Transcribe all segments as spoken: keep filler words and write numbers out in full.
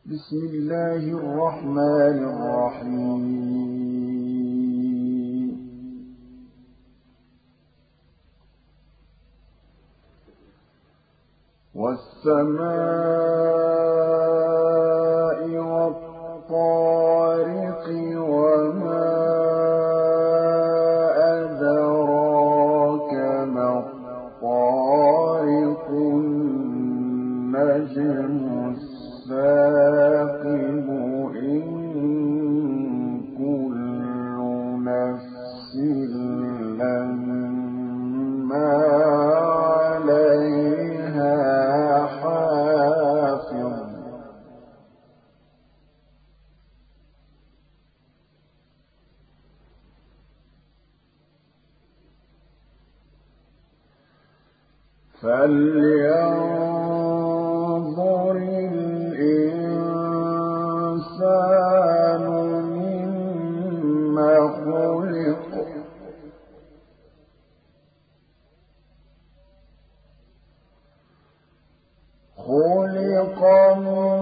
بسم الله الرحمن الرحيم والسماء والطارق وما أدراك ما الطارق النجم الثاقب إن كل نفس لما عليها حافظ فلينظر الإنسان مما خلق خلق من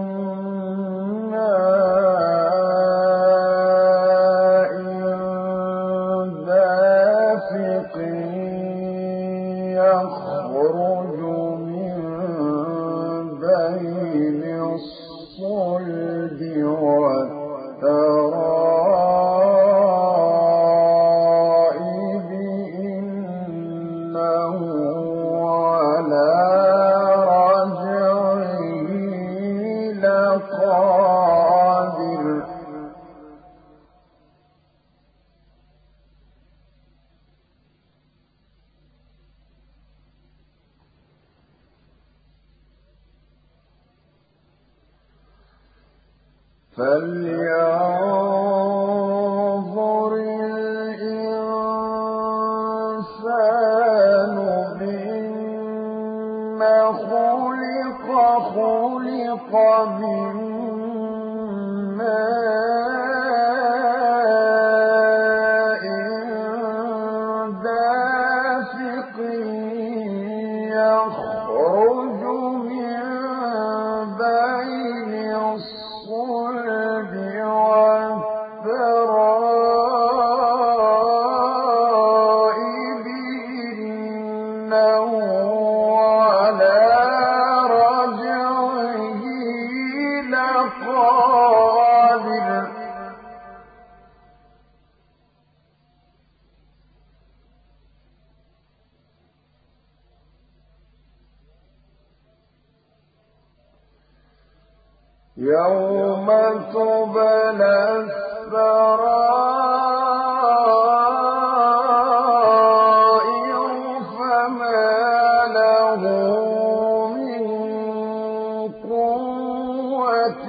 ماء دافق يخرج من بين الصلب والترائب إنه على رجعه لقادر فلينظر الإنسان مما خلق خلق من ماء دافق يخرج من بين الصلب والترائب إنه على رجعه لقادر يوم تبلى السرائر فما له من قوة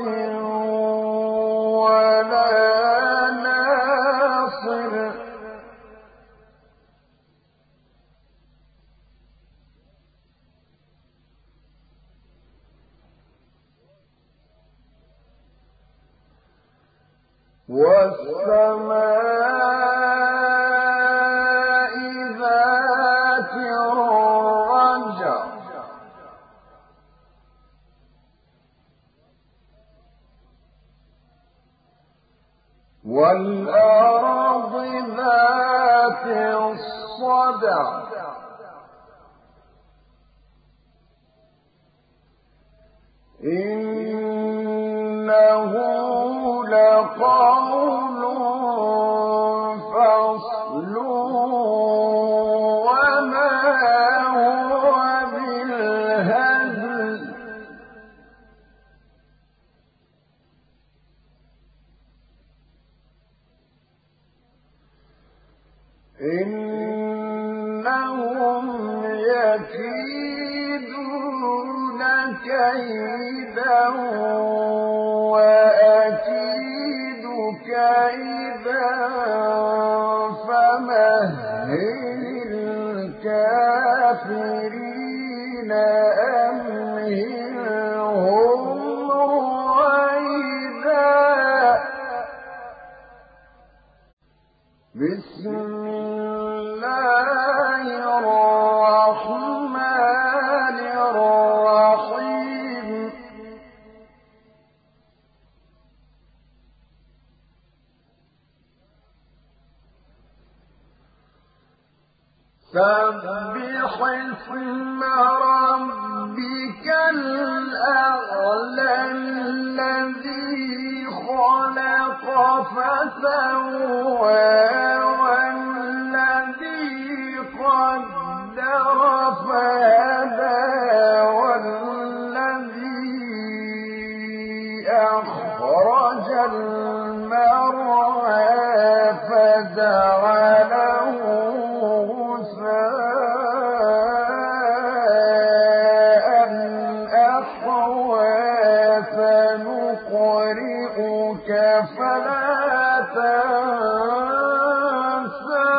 ولا ناصر والسماء ذات الرجع والأرض ذات الصدع إنه لقول فصل وما هو بالهزل إنهم يكيدون كيدا وأكيد كيدا فمهل الكافرين أمهلهم رويدا بسم الله الرحمن الرحيم سبح اسم ربك الأعلى الذي خلق فسوى والذي قدر فهدى والذي أخرج المرعى فجعله غثاء أحوى سنقرئك فلا تنسى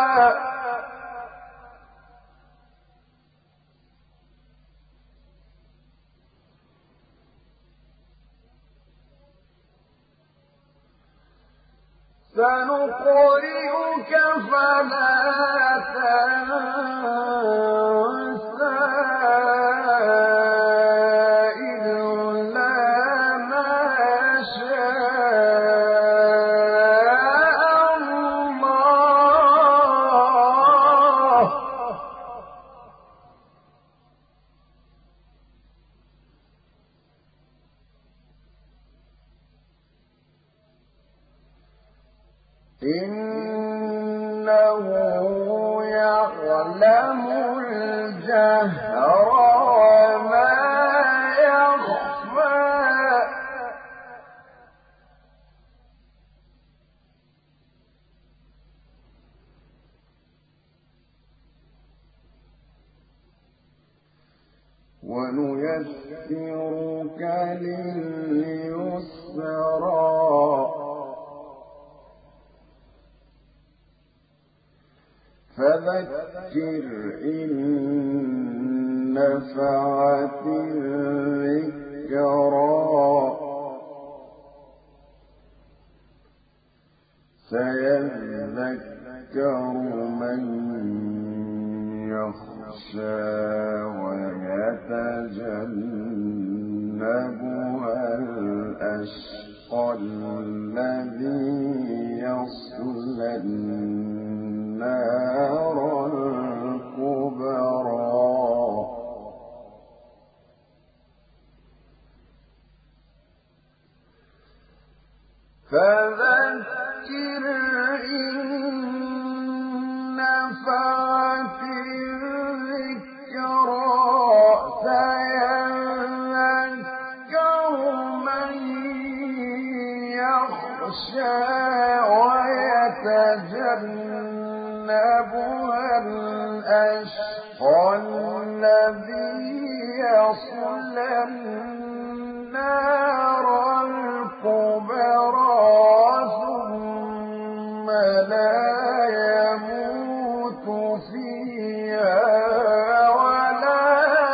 سنقرئك فلا تنسى إلا ما شاء الله إنه يعلم الجهر وما يخفى ونيسرك لليسرى فذكر إن نفعت الذكرى سيذكر من يخشى ويتجنبها الأشقى الذي يصلى النار الكبرى فذكر إن نفعت الذكرى سيذكر من يخشى ويتجنبها الأشقى الذي يصلى النار الكبرى ثم لا يموت فيها ولا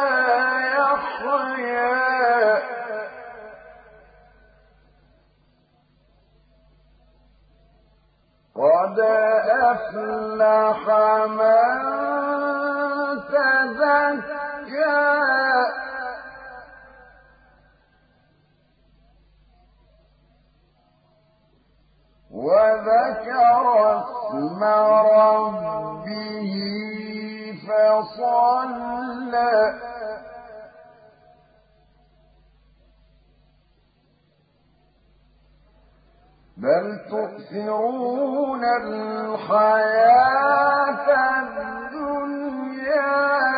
يحيا قد أفلح من تزكى وذكر اسم ربه فصلى بل تؤثرون الحياة الدنيا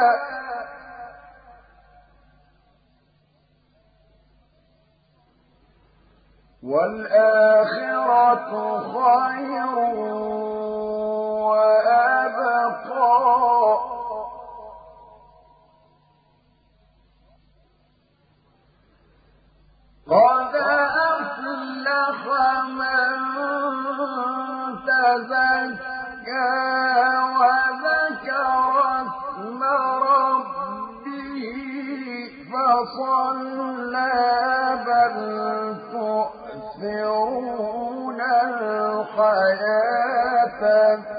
والآخرة خير وأبقى قد أفلح من تزكى وذكر اسم ربه فصلى بل تؤثرون الحياة